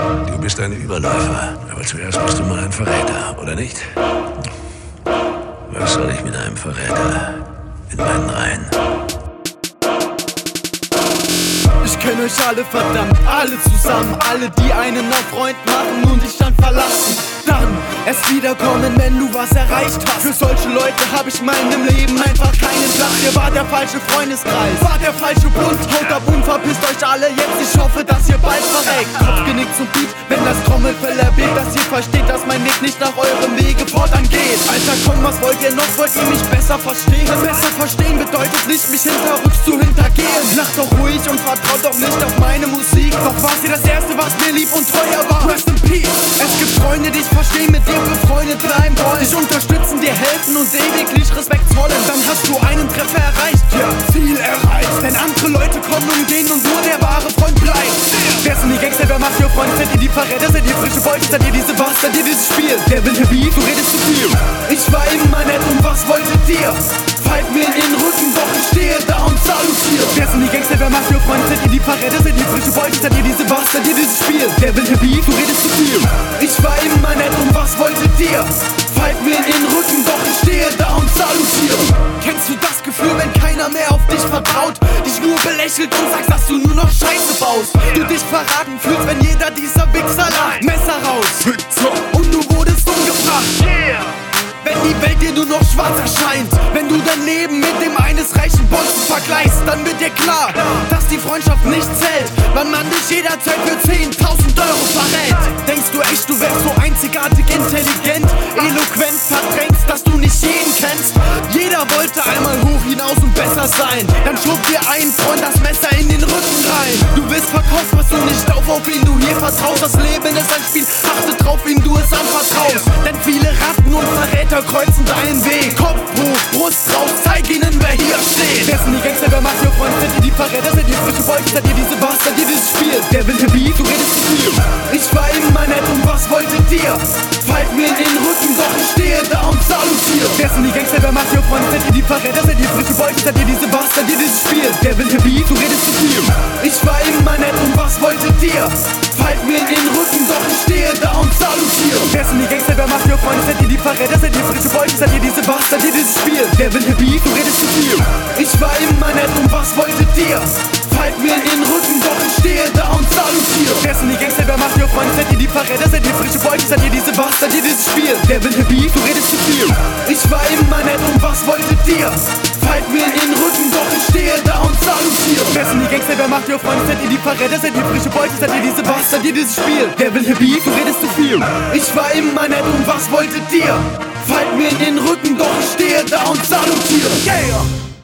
Du bist ein Überläufer, aber zuerst bist du mal ein Verräter, oder nicht? Was soll ich mit einem Verräter in meinen Reihen? Ich kenn euch alle, verdammt, alle zusammen. Alle, die einen auf Freund machen und dich dann verlassen. Dann erst wiederkommen, wenn du was erreicht hast. Für solche Leute hab ich in meinem Leben einfach keinen Platz. Ihr wart der falsche Freundeskreis, wart der falsche Bund. Haut ab und verpisst euch alle jetzt. Ich hoffe, dass ihr bald verreckt. Kopfgenickt zum Beat, wenn das Trommelfell erbegt. Dass ihr versteht, dass mein Weg nicht nach eurem Wege fortan geht. Alter, komm, was wollt ihr noch? Wollt ihr mich besser verstehen? Besser verstehen bedeutet nicht, mich hinterrücks zu hintergehen. Lacht doch ruhig und vertraut doch nicht auf meine Musik. Doch warst ihr das Erste, was mir lieb und teuer war. Rest in Peace. Es gibt Freunde, die ich verstehen, mit dir befreundet bleiben wollen. Dich unterstützen, dir helfen und ewiglich Respekt zollen. Dann hast du einen Treffer erreicht, ja, Ziel erreicht. Denn andere Leute kommen und gehen und nur der wahre Freund bleibt. Wer sind die Gangster, wer macht ihr Freunde? Seid ihr die Verräter, seid ihr frische Beute? Seid ihr diese was, seid ihr dieses Spiel? Wer will hier Beef, du redest zu viel. Ich war immer nett und was wolltet ihr? Fallt mir in den Rücken, doch ich stehe da und salutiere. Wer sind die Gangster, wer macht ihr Freunde? Seid ihr die Verräter, seid ihr frische Beute? Seid ihr diese was, seid ihr dieses Spiel? Wer will hier Beef, du redest zu viel. Ich war immer nett und was wolltet ihr? Fallt mir in den Rücken, doch ich stehe da und salutiere. Kennst du das Gefühl, wenn keiner mehr auf dich vertraut? Dich nur belächelt und sagst, dass du nur noch Scheiße baust. Du dich verraten fühlst, wenn jeder dieser Wichser lacht. Messer raus, und du wurdest umgebracht. Wenn die Welt dir nur noch schwarz erscheint, wenn du dein Leben mit dem eines reichen Bonzen vergleichst, dann wird dir klar, dass die Freundschaft nicht zählt, weil man dich jederzeit für 10.000 Euro verrät. Denkst du echt, du wärst so einzigartig intelligent, eloquent, verdrängst, dass du nicht jeden kennst? Jeder wollte einmal hoch hinaus und besser sein, dann schob dir ein Freund das Messer in den Rücken rein. Du bist verkauft, pass du nicht auf wen du hier vertraust. Das Leben ist ein Spiel, achte drauf, wen du es anvertraust. Denn viele Ratten und Verräter kreuzen deinen Weg. Kopf hoch, Brust raus, zeig ihnen, wer hier steht. Wer sind die Gangster, wer macht ihr Freunde? Seid ihr die Verräter, seid ihr frische Beute? Seid ihr diese was, seid ihr dieses Spiel? Wer will hier Beef, du redest zu viel. Ich war immer nett und was wolltet ihr? Fallt mir in den Rücken, doch ich stehe da und salutiere. Wer sind die Gangster, wer macht ihr Freunde? Seid ihr die Verräter, seid ihr frische Beute? Seid ihr diese was, seid ihr dieses Spiel? Wer will hier Beef, du redest zu viel. Ich war immer nett und was wolltet ihr? Fallt mir in den Rücken, doch ich stehe da und salutiere. Wer sind die Gangster, wer macht ihr Freunde? Seid ihr die Verräter, seid ihr frische Beute? Seid ihr diese was, seid ihr dieses Spiel? Wer will hier Beef, du redest zu viel. Ich war immer nett und was wolltet ihr? Fallt mir in den Rücken, doch ich stehe da und salutiere. Wer sind die Gangster, wer macht ihr Freunde? Seid ihr die Verräter, seid ihr frische Beute? Seid ihr diese was, seid ihr dieses Spiel? Wer will hier Beef, du redest zu viel. Ich war immer nett und was wolltet ihr? Fallt mir in den Rücken, doch ich stehe da und salutiere. Wer sind die Gangster, wer macht ihr Freunde? Seid ihr die Verräter, seid ihr frische Beute? Seid ihr diese was, seid ihr dieses Spiel? Wer will hier Beef, du redest zu viel. Ich war immer nett und was wolltet ihr? Fallt mir in den Rücken, doch ich stehe da und salutiere. Yeah!